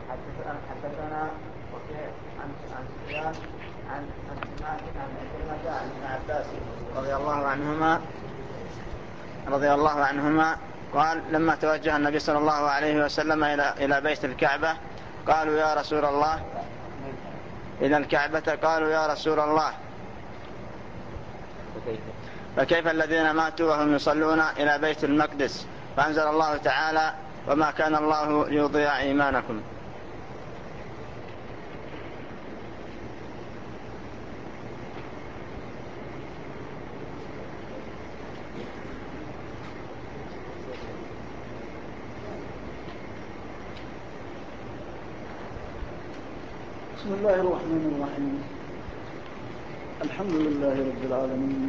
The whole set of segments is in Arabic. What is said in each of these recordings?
حدثنا وكيع عن سفيان عن سماك عن عكرمة عن ابن عباس رضي الله عنهما قال لما توجه النبي صلى الله عليه وسلم إلى بيت الكعبة قالوا يا رسول الله إلى الكعبة قالوا يا رسول الله فكيف الذين ماتوا وهم يصلون إلى بيت المقدس؟ فأنزل الله تعالى وما كان الله ليضيع إيمانكم. بسم الله الرحمن الرحيم. الحمد لله رب العالمين،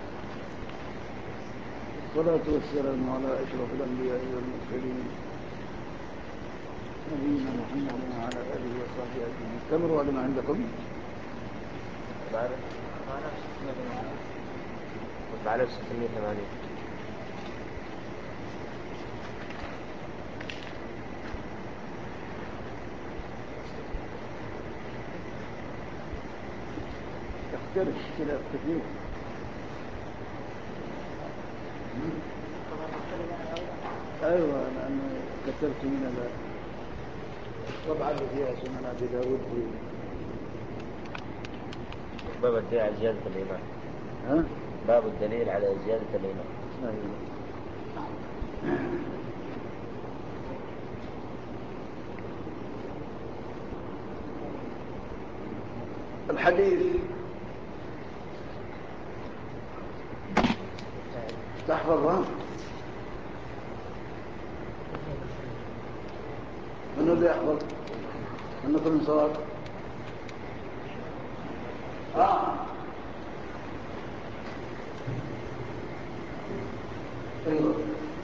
والصلاة والسلام على أشرف الأنبياء والمرسلين نبينا محمد وعلى آله وصحبه أجمعين. كم رواه عندكم؟ على 680. يختار اختلاف كثير. أيوة، لأنه كتبت من الطبعة اللي فيها سنن أبي داود باب الدليل على زيادة الإيمان. باب الدليل على زيادة الإيمان. الحديث تحفظها من اللي يحفظ منكم من صواب؟ ايوه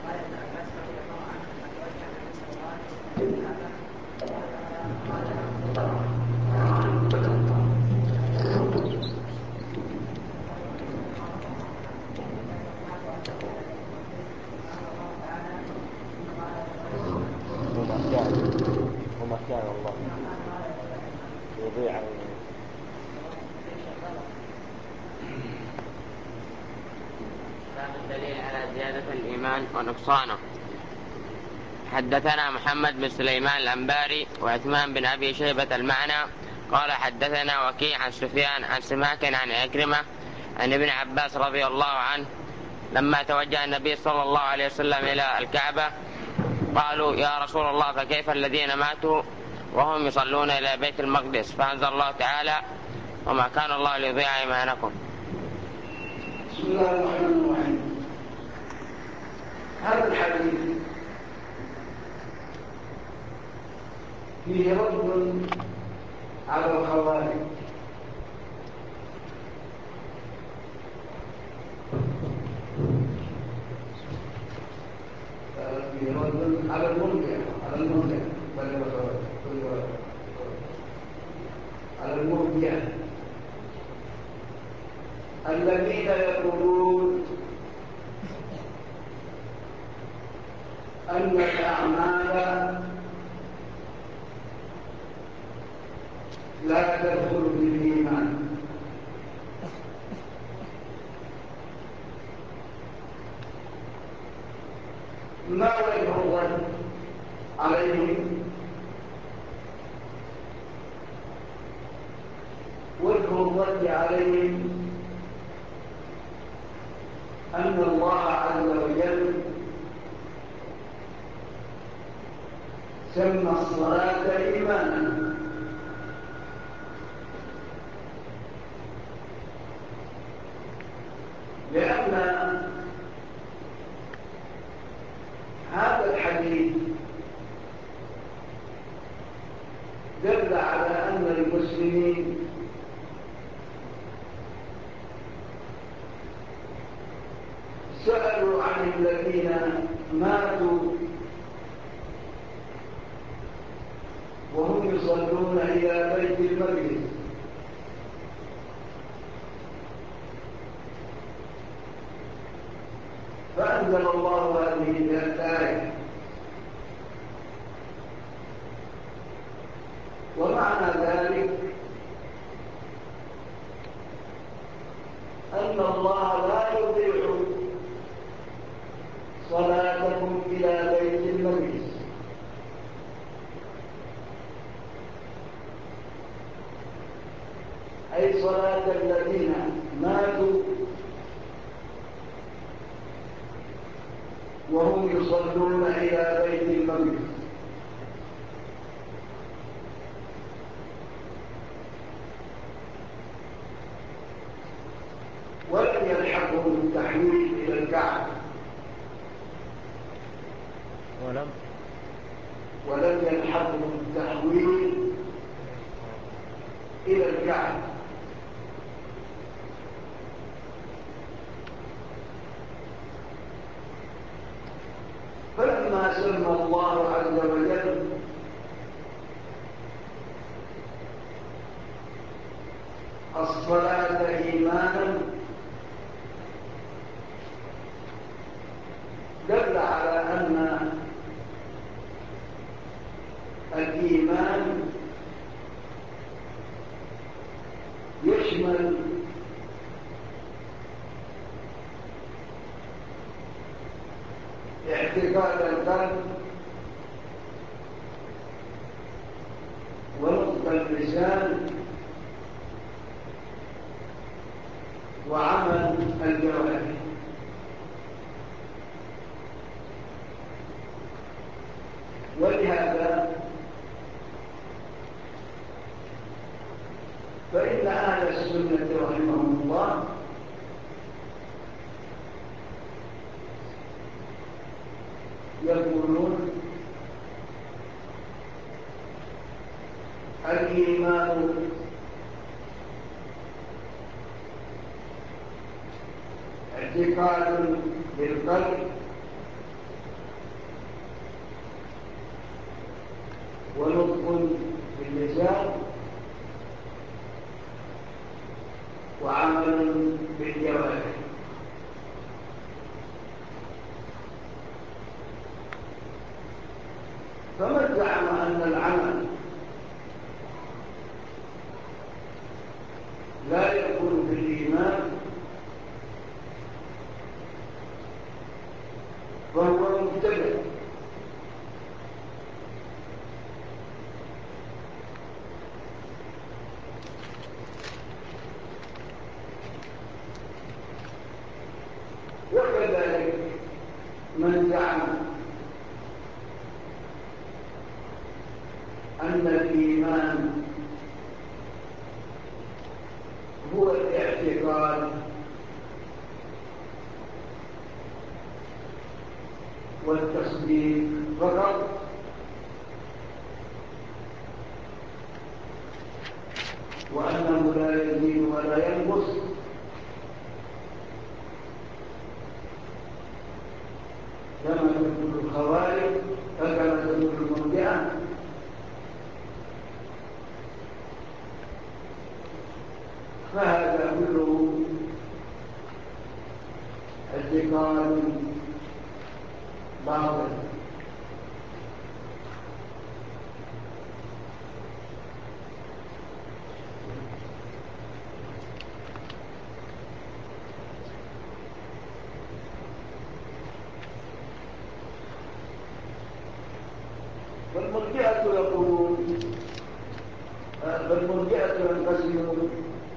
وما كان الله يضيع. باب الدليل على زيادة الإيمان ونقصانه. حدثنا محمد بن سليمان الأنباري وعثمان بن أبي شيبة المعنى قال حدثنا وكيع عن سفيان عن سماك عن عكرمة عن ابن عباس رضي الله عنه لما توجه النبي صلى الله عليه وسلم إلى الكعبة قالوا يا رسول الله فكيف الذين ماتوا وهم يصلون إلى بيت المقدس؟ فأنزل الله تعالى وما كان الله ليضيع إيمانكم. بسم الله الرحمن الرحيم. هذا الحديث فيه رد على الخوارج فيه رد على المرجع الذين يقولون أن الأعمال لا تدخل في الإيمان، ما وجه الرد عليهم؟ وجه الرد عليهم أن الله عز وجل سمى الصلاة إيمانا، لأن هذا الحديث دل على أن المسلمين سألوا عن الذين ماتوا وهم يصلون إلى بيت المقدس، فأنزل الله هذه الآية ومعنى ذلك أن الله لا يضيع صلاتكم إلى بيت المقدس، أي صلاة الذين ماتوا وهم يصلون إلى بيت المقدس، ولم يلحقهم التحويل إلى الكعبة، ولم يلحقهم التحويل إلى الكعبة، فلما سمى الله عز وجل الصلاة إيمانا دل على أن الإيمان يشمل اعتقاد القلب ونطق اللسان وعمل الجوارح، ولهذا فإن أهل السنة رحمهم الله يقولون الإيمان اعتقاد بالقلب ونطق باللسان وعمل بالجوارح، فمن زعم أن العمل لا يكون بالإيمان فهو مبتدع، وكذلك من زعم أن الإيمان هو الاعتقاد والتصديق فقط، وأنه لا يزيد ولا ينقص، كما تقول الخوارج فكما تقول المرجئة، فهذا كله اعتقاد باطل. فالمرجئة يقولون فالمرجئة ينقسمون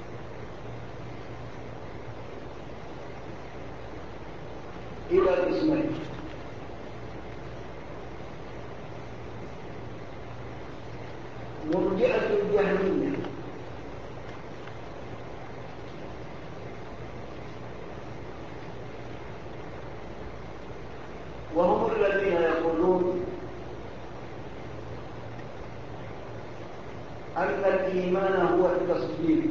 إلى قسمين: مرجئة الجهمية وهم الذين يقولون أن الإيمان هو التصديق،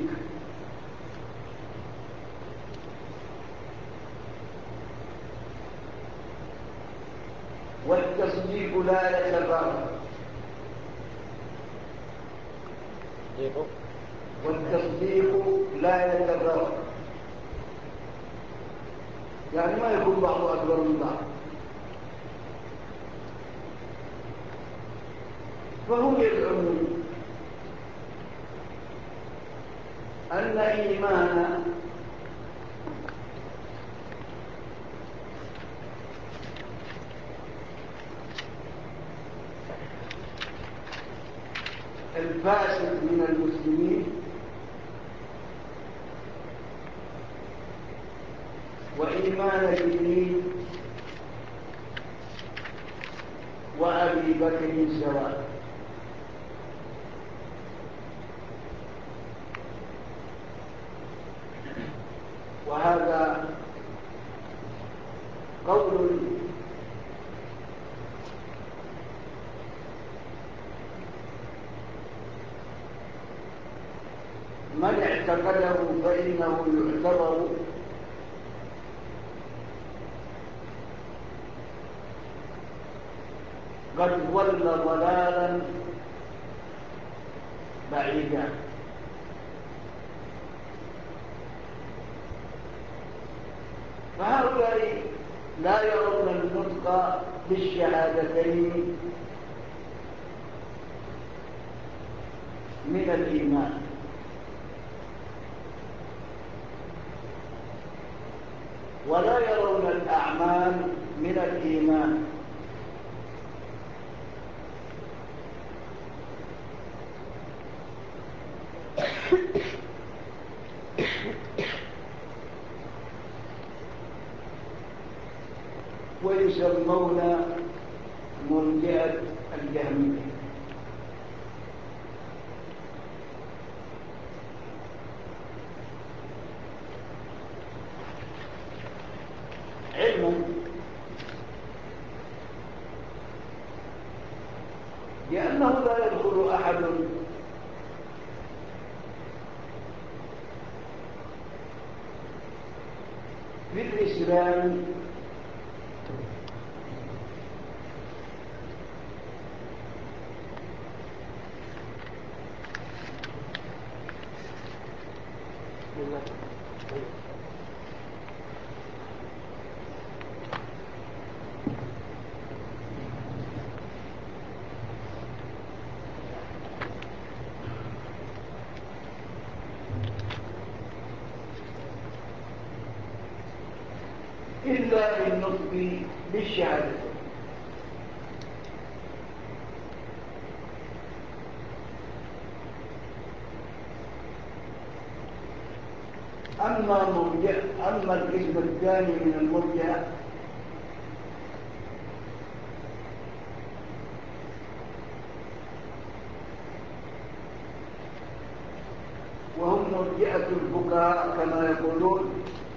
والتصديق لا يتفاوت، والتصديق لا يتفاوت، يعني ما يكون بعض أكبر من بعض. فهم يدعون أن إيمان الفاسد من المسلمين وإيمان جبريل وأبي بكر سواء. وهذا قول من اعتقده فإنه يعتبر قد ضل ضلالا بعيدا. فهؤلاء لا يرون النطق بالشهادتين من الإيمان، ولا يرون الأعمال من الإيمان، ويسمون مرجئة الجهمية. علما لأنه لا يدخل أحد في الإسلام إلا بالنطق بالشهادة. أما القسم الثاني من المرجئة وهم مرجئة الفقهاء كما يقولون،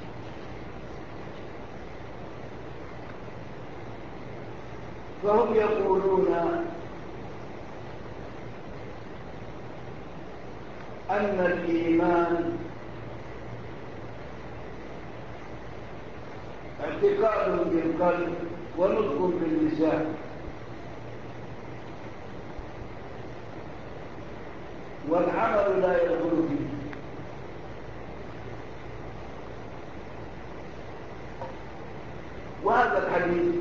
فهم يقولون أن الإيمان اعتقاد بالقلب ونطق باللسان، والعمل لا يدخل فيه. وهذا الحديث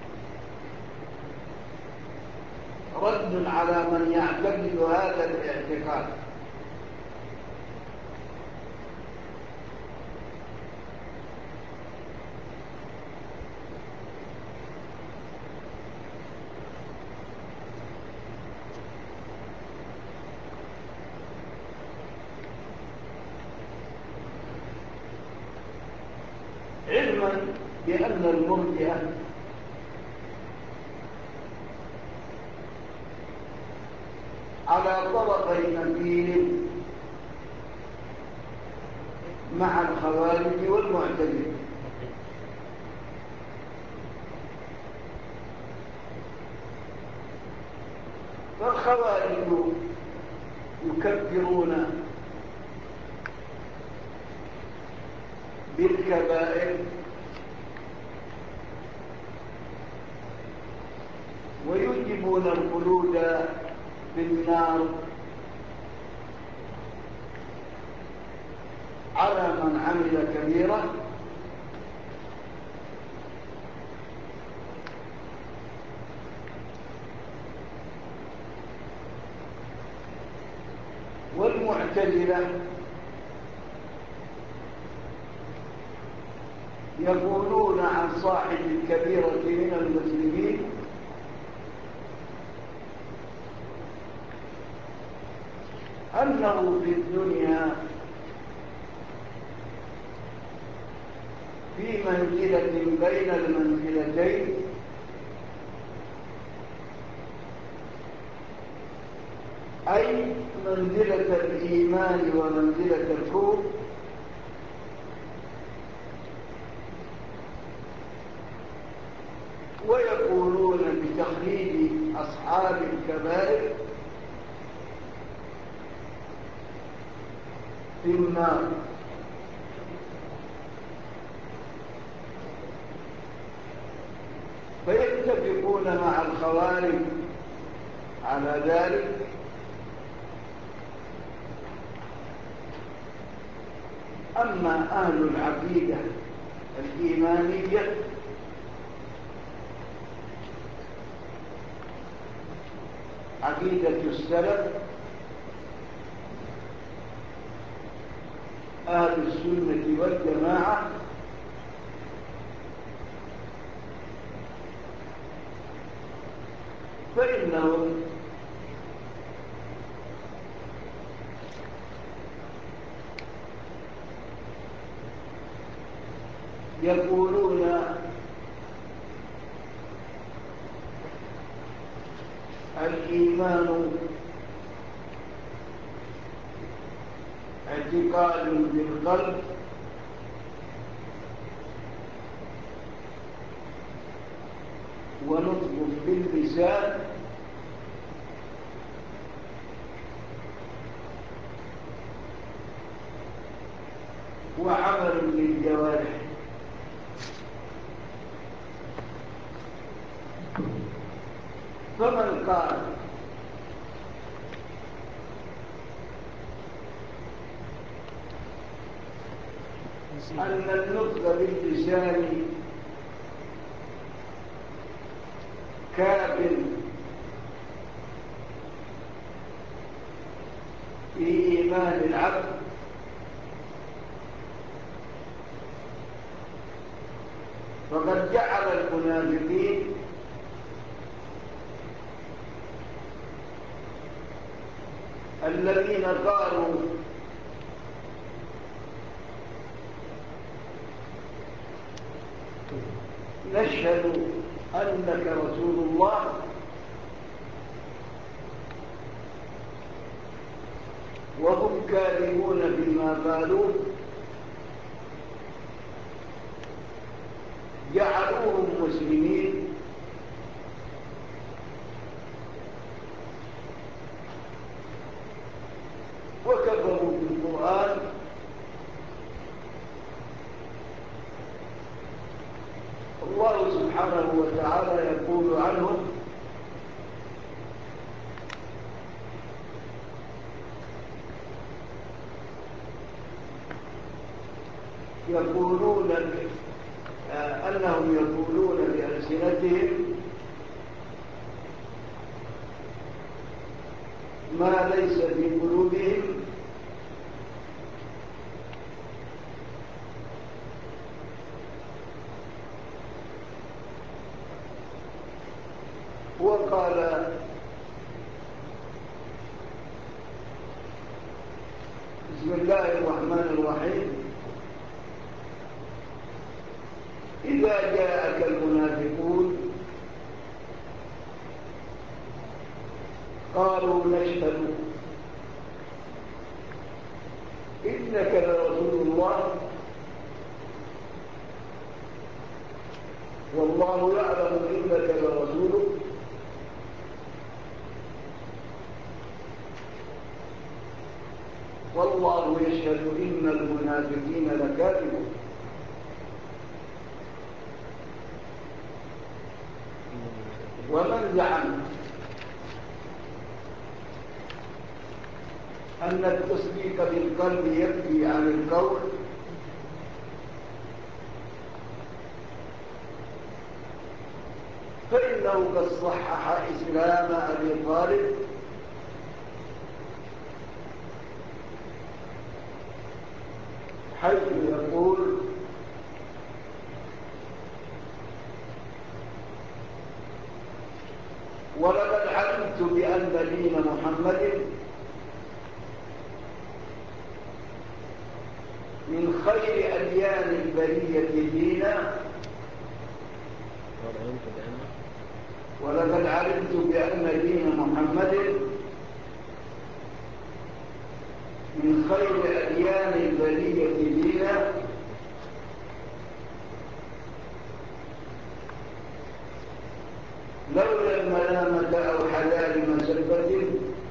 رد على من يعتقد هذا الاعتقاد. علما بأن المرجئة على طرفي نقيض مع الخوارج والمعتزلة. فالخوارج يكفرون بالكبائر ويوجبون الخلود في النار على من عمل كبيرة، والمعتزلة يقولون عن صاحب الكبيرة من المسلمين أنه في الدنيا في منزلة بين المنزلتين، أي منزلة الإيمان ومنزلة الكفر، ويقولون بتخليد أصحاب الكبائر في النار. فيتفقون مع الخوارج على ذلك، أما أهل العقيدة الإيمانية عقيدة السلف أهل السنة والجماعة فإنهم يقولون الإيمان اعتقاد بالقلب ونطق باللسان وعمل بالجوارح. فمن قال أن النطق باللسان كاف في إيمان العبد فقد جعل المنافقين الذين قالوا نشهد أنك رسول الله وهم كاذبون فيما قالوا جعلوهم مسلمين وكفروا بالقرآن الله سبحانه وتعالى يقول عنهم أنهم يقولون بألسنتهم ما ليس في قلوبهم وقال بسم الله الرحمن الرحيم إذا جاءك المنافقون قالوا نشهد إنك لرسول الله والله يعلم إنك لرسوله والله يشهد إن المنافقين لكاذبون. ومن زعم أن التصديق بالقلب يكفي عن القول فإنه قد صحح إسلام أبي طالب حيث يقول علمت بأن دين محمد من خير أديان البرية دينا ولقد علمت بأن دين محمد من خير أديان البرية دينا لولا الملامة أو حلال مسبة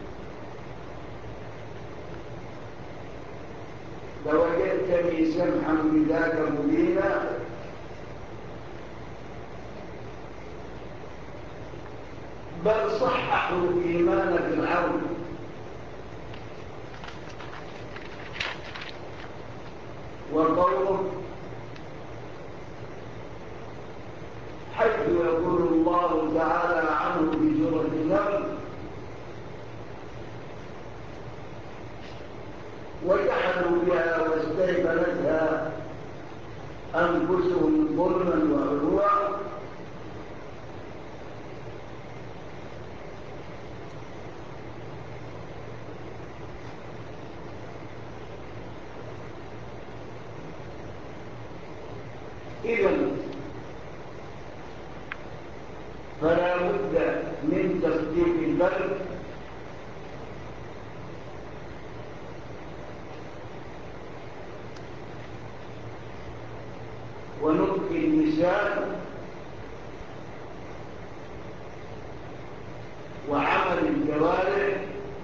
لوجدتني سمحا بذاك مبينا بل صححوا الإيمان في العرض وقوله حيث يقول الله تعالى عنه في سورة النمل وجحدوا بها واستيقنتها أنفسهم ظلما وعلوا إذن فلا بد من تصديق القلب ونطق اللسان وعمل الجوارح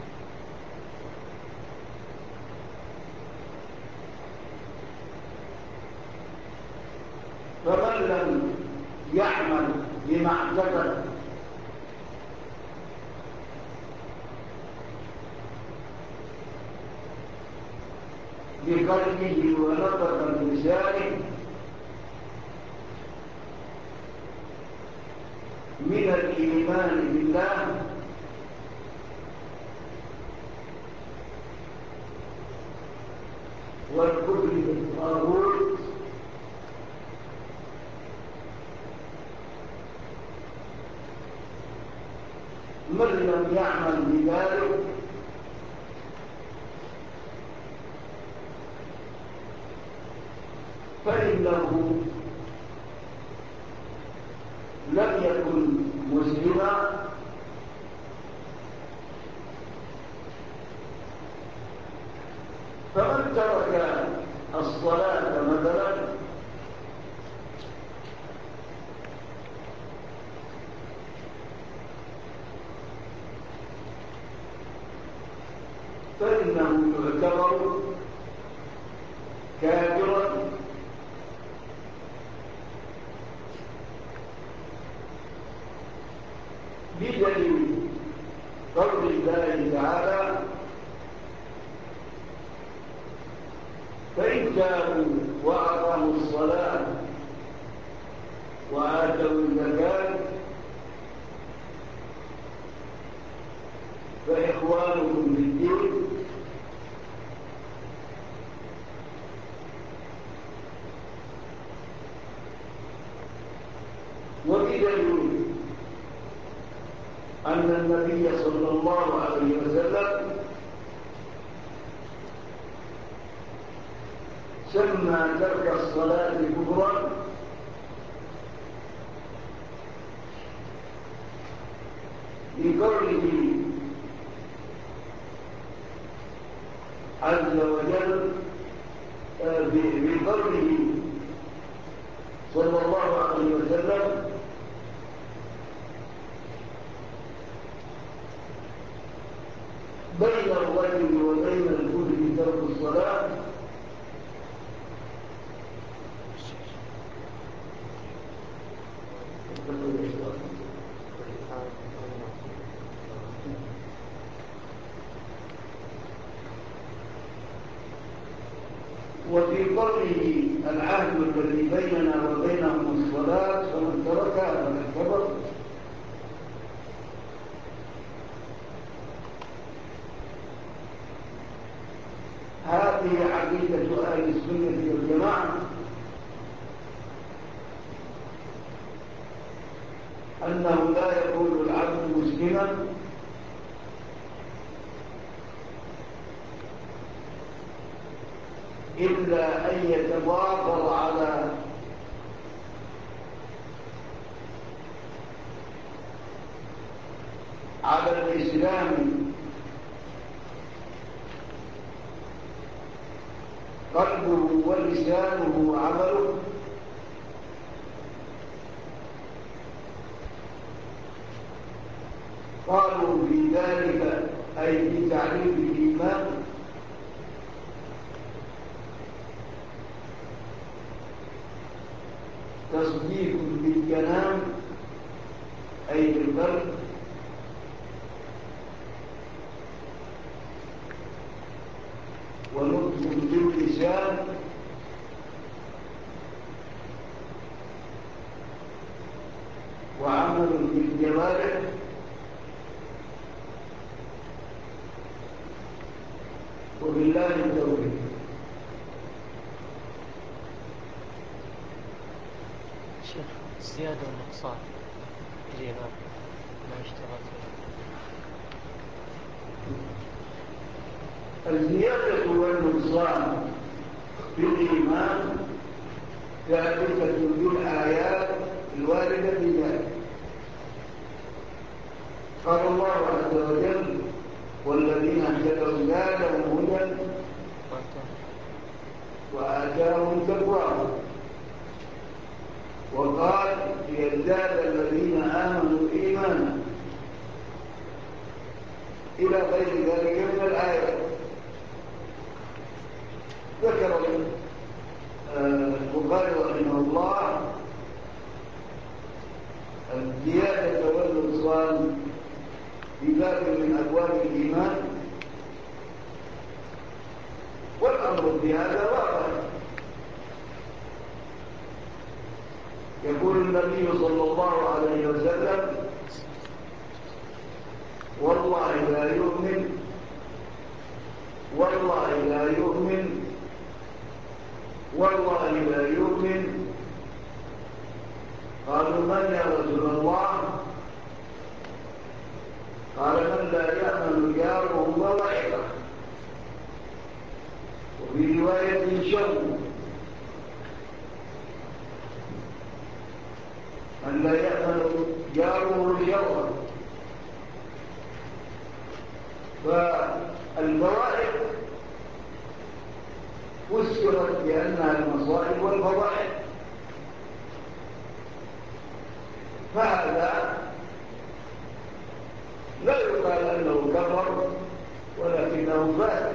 فمن لم يعمل بما اعتقد بقلبه ونطق بلسانه من الإيمان بالله والكفر بالطاغوت من لم يعمل بذلك فإنه لم يكن مسلما فمن ترك الصلاة مثلا فإنه يعتبر كافرا بدليل قول الله تعالى فإن تابوا وأقاموا الصلاة وآتوا الزكاة فإخوانهم في الدين وبدليل أن النبي صلى الله عليه وسلم سمى ترك الصلاة كفرا بقوله عز وجل بقوله صلى الله عليه وسلم بين الرجل وبين الكفر ترك الصلاة وفي قوله العهد الذي بيننا وبينهم الصلاة فمن تركها فقد كفر هذه عقيدة أهل السنة والجماعة أنه لا يكون العبد مسلما إلا أن يتضافر على الإسلام قلبه ولسانه وعمله، قالوا في ذلك أي في تعريف الإيمان تصديق بالكلام أي بالقلب، ونطق باللسان، وعمل بالجوارح، وبالله التوفيق. شيخ الزيادة والنقصان في الإيمان ما يشتغل الزيادة والنقصان في الإيمان ثابتة بالآيات الواردة في ذلك. قال الله عز وجل: والذين اهتدوا زادهم هدى وآتاهم تقواهم. وقال: ليزداد الذين آمنوا إيمانا، إلى غير ذلك من الآيات. ذكر البخاري رحمه الله الزيادة والنقصان في باب من أبواب الإيمان، والأمر في هذا واقع. يقول النبي صلى الله عليه وسلم: والله لا يؤمن، والله لا يؤمن، والله لا يؤمن. قالوا: من يا رسول الله؟ قال: من لا يأمن جاره بوائقه. وفي رواية شر: من لا يأمن جاره شره. فالبوائق فسرت بأنها المصائب والفضائح، فهذا لا يقال أنه كفر، ولكنه فاسق.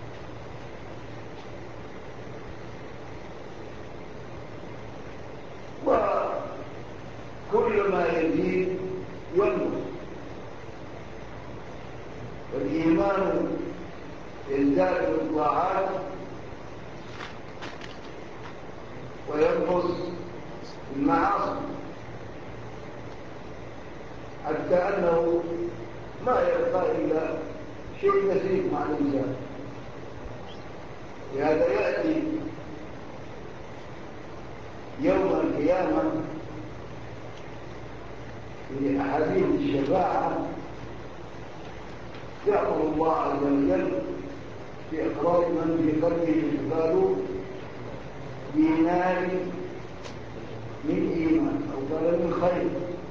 وكل ما يزيد ينقص، والإيمان يزداد بالطاعات وينقص بالمعاصي، حتى أنه ما يبقى إلا شيء بسيط مع الإنسان. لهذا يأتي يوم القيامة في أحاديث الشفاعة يأمر الله عز وجل بإخراج من في قلبه مثقال دينار من إيمان، أو قال من خير،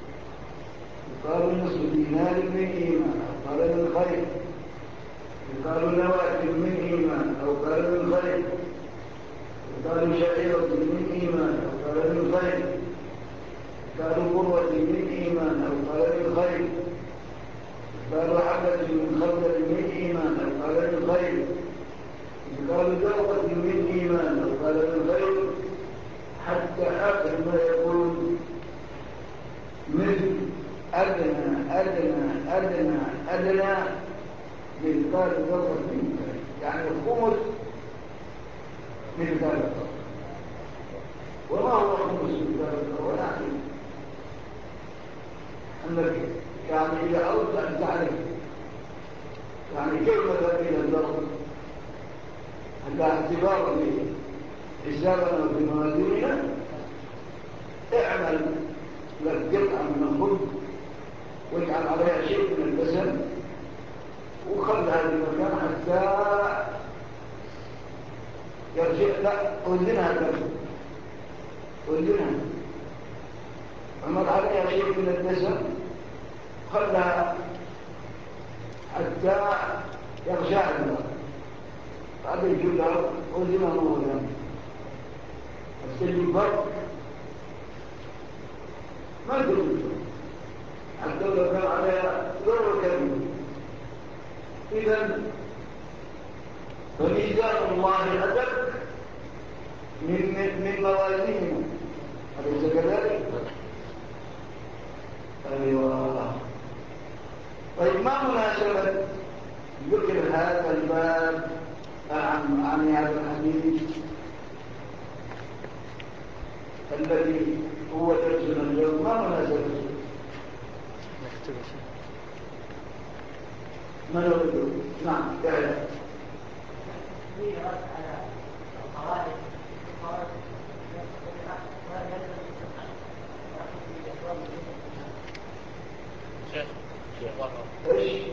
قالوا نصف دينار من إيمان، أو قال من خير، قالوا نواة من إيمان، أو قال من خير، قالوا شعيرة من إيمان، أو قال من خير، قالوا قروة من إيمان، أو قال من خير، قالوا حبة من خردل من إيمان، أو قال من خير، قالوا ذرة من إيمان، أو قال من خير، حتى آخر ما يكون مثل أدنى أدنى أدنى أدنى مثقال ذرة من خير، يعني الخمس مثقال ذرة. وما هو خمس مثقال ذرة؟ يعني أنك يعني إذا أردت أن تعرف يعني كيف تبين الذرة عند اعتبار حسابنا في موازيننا، اعمل لك قطعة من الخبز واجعل عليها شيء من البسل وخلها في المكان حتى يرجع لا أذنها كم أذنها عمر عليها شيء من الدسم خلها حتى يرجع لها بعد الجلال أذنها مولا بس اللي فرق ما قلت حتى لو كان عليها ضرر كبير. إذن فميزان الله أدق من موازينه أليس كذلك؟ أيوة. طيب ما مناسبة ذكر هذا الباب عن هذا الحديث الذي هو درسنا اليوم؟ ما مناسبته؟ نكتب شيء ما نريده؟ نعم تعالى. في رد على القواعد ايش؟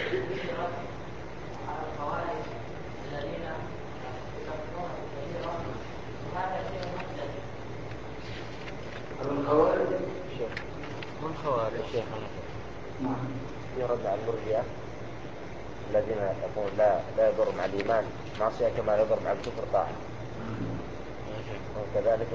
على القواعد الذين يصدقون بالدليل وهذا شيء مختلف. على الخوارج؟ من خوارج شيخنا؟ نعم. يرد على المرجئة الذين يقولون لا يضر مع الإيمان معصية كما يضر مع الكفر طاعة، وكذلك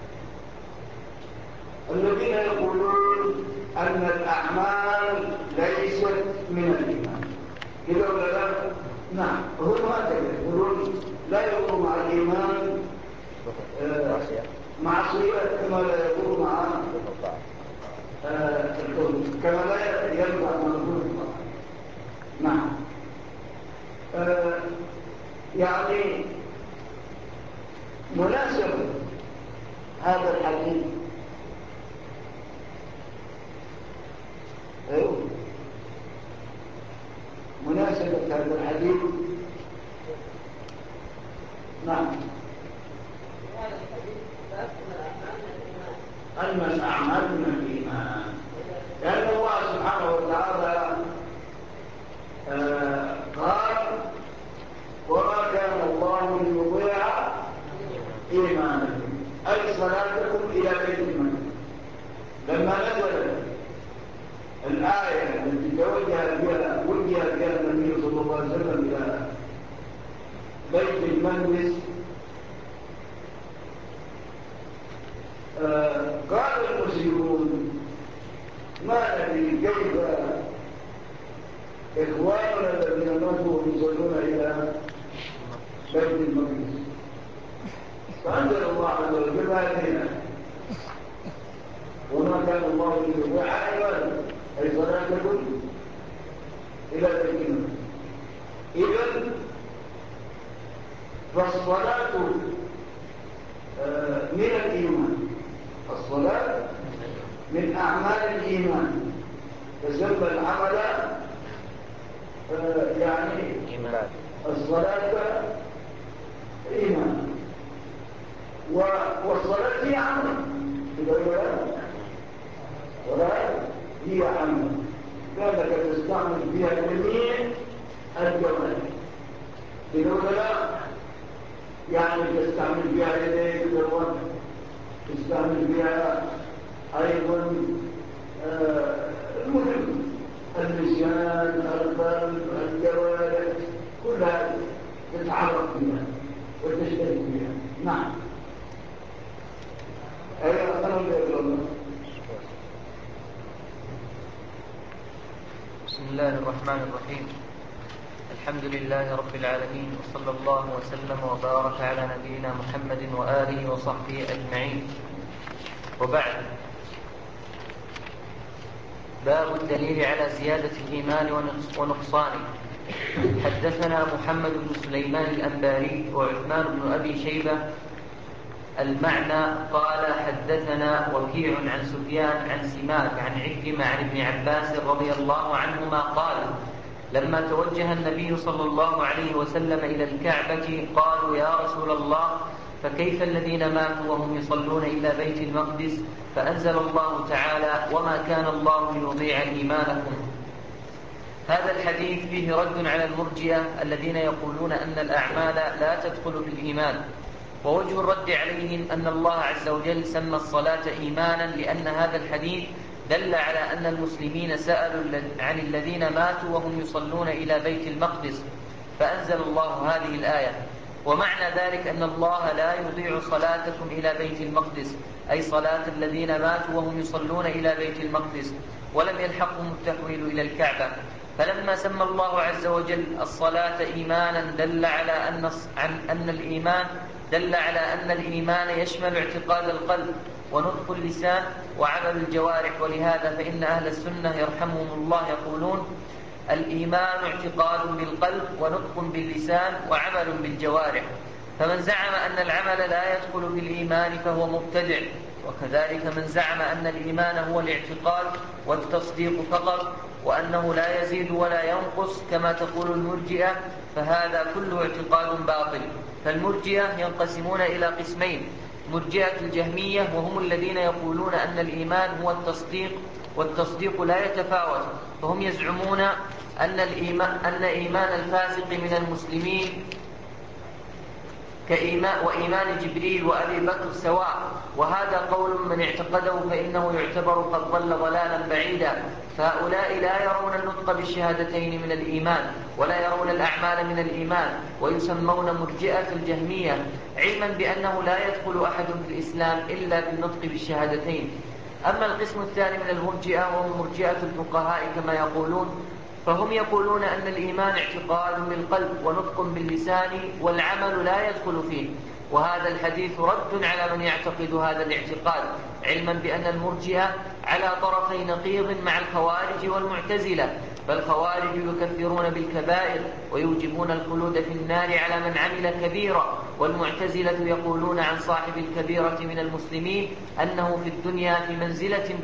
الذين يقولون أن الأعمال ليست من الإيمان كذا ولا لا؟ نعم. هم هكذا يقولون لا يضر مع الإيمان معصية كما لا يضر مع الكفر، كما لا ينفع مع الكفر. نعم. يعني مناسب هذا الحديث أيوه مناسبة هذا الحديث. نعم. أن الأعمال من الإيمان، لأن الله سبحانه وتعالى قال وما كان الله ليضيع إيمانكم أي صلاتكم إلى بيت المقدس. لما نزلت الآية التي وجه بها النبي صلى الله عليه وسلم إلى بيت المقدس قال المسلمون ما ندري كيف إخواننا الذين ماتوا يصلون إلى بيت المقدس، فأنزل الله عز وجل هذه وما كان الله ليضيع إيمانكم أي صلاتكم إلى بيت المقدس. إذن فالصلاة من الإيمان، الصلاة من أعمال الإيمان، تسمى العمل يعني إيمان. الصلاة إيمان والصلاة هي عمل، الصلاة هي عمل كانك تستعمل فيها جميع الجوانب لا يعني تستعمل فيها يديك بالوقت، تستعمل فيها أيضا المهم اللسان، القلب، الجوارح، كلها تتعرف بها وتشترك بها. نعم. أيها الله. بسم الله الرحمن الرحيم. الحمد لله رب العالمين، وصلى الله وسلم وبارك على نبينا محمد وآله وصحبه أجمعين، وبعد. باب الدليل على زيادة الإيمان ونقصانه. حدثنا محمد بن سليمان الأنباري وعثمان بن أبي شيبة المعنى قال حدثنا وكيع عن سفيان عن سماك عن عكرمة عن ابن عباس رضي الله عنهما قال لما توجه النبي صلى الله عليه وسلم إلى الكعبة قالوا يا رسول الله فكيف الذين ماتوا وهم يصلون إلى بيت المقدس؟ فأنزل الله تعالى وما كان الله ليضيع إيمانكم. هذا الحديث فيه رد على المرجئة الذين يقولون أن الأعمال لا تدخل في الإيمان. ووجه الرد عليهم أن الله عز وجل سمى الصلاة إيمانا لأن هذا الحديث دل على أن المسلمين سألوا عن الذين ماتوا وهم يصلون إلى بيت المقدس، فأنزل الله هذه الآية. ومعنى ذلك أن الله لا يضيع صلاتكم إلى بيت المقدس، أي صلاة الذين ماتوا وهم يصلون إلى بيت المقدس ولم يلحقهم التحويل إلى الكعبة. فلما سمى الله عز وجل الصلاة إيمانا دل على أن الإيمان يشمل اعتقاد القلب ونطق اللسان وعمل الجوارح. ولهذا فإن أهل السنة يرحمهم الله يقولون الإيمان اعتقاد بالقلب ونطق باللسان وعمل بالجوارح. فمن زعم أن العمل لا يدخل في الإيمان فهو مبتدع، وكذلك من زعم أن الإيمان هو الاعتقاد والتصديق فقط وأنه لا يزيد ولا ينقص كما تقول المرجئة، فهذا كله اعتقاد باطل. فالمرجئة ينقسمون إلى قسمين: مرجئة الجهمية وهم الذين يقولون أن الإيمان هو التصديق والتصديق لا يتفاوت، فهم يزعمون أن إيمان الفاسق من المسلمين وإيمان جبريل وأبي بكر سواء، وهذا قول من اعتقده فإنه يعتبر قد ضل ضلالا بعيدا. فهؤلاء لا يرون النطق بالشهادتين من الإيمان ولا يرون الأعمال من الإيمان، ويسمون مرجئة الجهمية، علما بأنه لا يدخل أحد في الإسلام إلا بالنطق بالشهادتين. أما القسم الثاني من المرجئة وهم مرجئة الفقهاء كما يقولون، فهم يقولون أن الإيمان اعتقاد بالقلب ونطق باللسان والعمل لا يدخل فيه. وهذا الحديث رد على من يعتقد هذا الاعتقاد، علما بأن المرجئة على طرفي نقيض مع الخوارج والمعتزلة. فالخوارج يكفرون بالكبائر ويوجبون الخلود في النار على من عمل كبيرة، والمعتزلة يقولون عن صاحب الكبيرة من المسلمين أنه في الدنيا في منزلة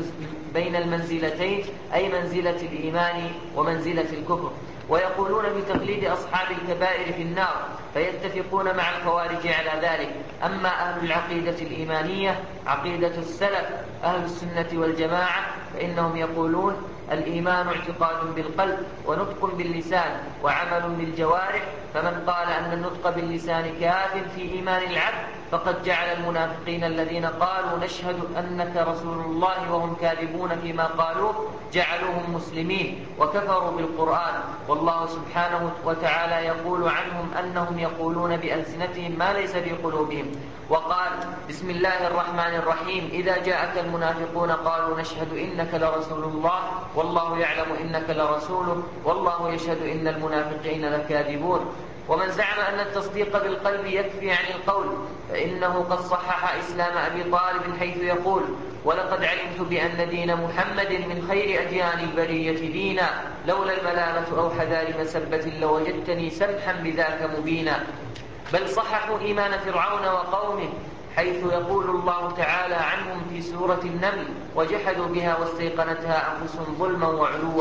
بين المنزلتين، أي منزلة الإيمان ومنزلة الكفر، ويقولون بتقليد أصحاب الكبائر في النار، فيتفقون مع الخوارج على ذلك. أما أهل العقيدة الإيمانية عقيدة السلف أهل السنة والجماعة فإنهم يقولون الإيمان اعتقاد بالقلب ونطق باللسان وعمل بالجوارح. فمن قال أن النطق باللسان كاف في إيمان العبد فقد جعل المنافقين الذين قالوا نشهد أنك رسول الله وهم كاذبون فيما قالوه جعلوهم مسلمين وكفروا بالقرآن. والله سبحانه وتعالى يقول عنهم أنهم يقولون بألسنتهم ما ليس في قلوبهم. وقال بسم الله الرحمن الرحيم إذا جاءك المنافقون قالوا نشهد إنك لرسول الله والله يعلم إنك لرسوله والله يشهد إن المنافقين لكاذبون. ومن زعم أن التصديق بالقلب يكفي عن القول فإنه قد صحح إسلام أبي طالب حيث يقول ولقد علمت بأن دين محمد من خير أديان البرية دينا لولا الملامة أو حذار مسبة لوجدتني سمحا بذاك مبينا. بل صححوا إيمان فرعون وقومه حيث يقول الله تعالى عنهم في سورة النمل وجحدوا بها واستيقنتها أنفسهم ظلما وعلوا.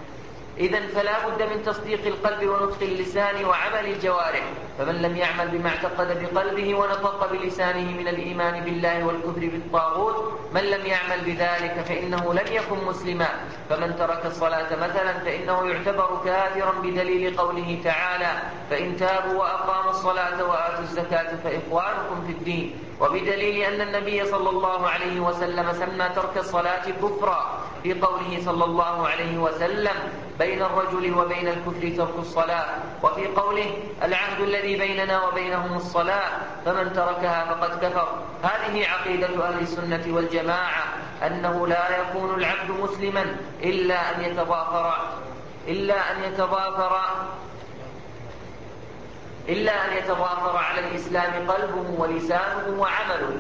إذن فلا بد من تصديق القلب ونطق اللسان وعمل الجوارح. فمن لم يعمل بما اعتقد بقلبه ونطق بلسانه من الإيمان بالله والكفر بالطاغوت من لم يعمل بذلك فإنه لم يكن مسلما. فمن ترك الصلاة مثلا فإنه يعتبر كافرا بدليل قوله تعالى فإن تابوا وأقاموا الصلاة وآتوا الزكاة فإخوانكم في الدين، وبدليل أن النبي صلى الله عليه وسلم سمى ترك الصلاة كفرا في قوله صلى الله عليه وسلم بين الرجل وبين الكفر ترك الصلاة، وفي قوله العهد الذي بيننا وبينهم الصلاة فمن تركها فقد كفر. هذه عقيدة أهل السنة والجماعة أنه لا يكون العبد مسلما إلا أن يتضافر على الإسلام قلبه ولسانه وعمله.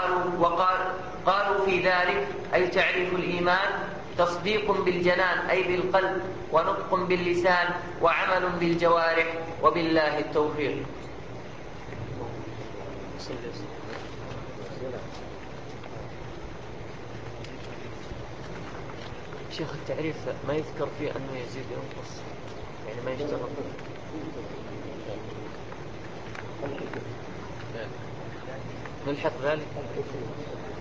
قالوا في ذلك أي تعريف الإيمان تصديق بالجنان أي بالقلب ونطق باللسان وعمل بالجوارح. وبالله التوفيق. شيخ التعريف ما يذكر فيه أنه يزيد وينقص، يعني ما يشتغل نلحق ذلك.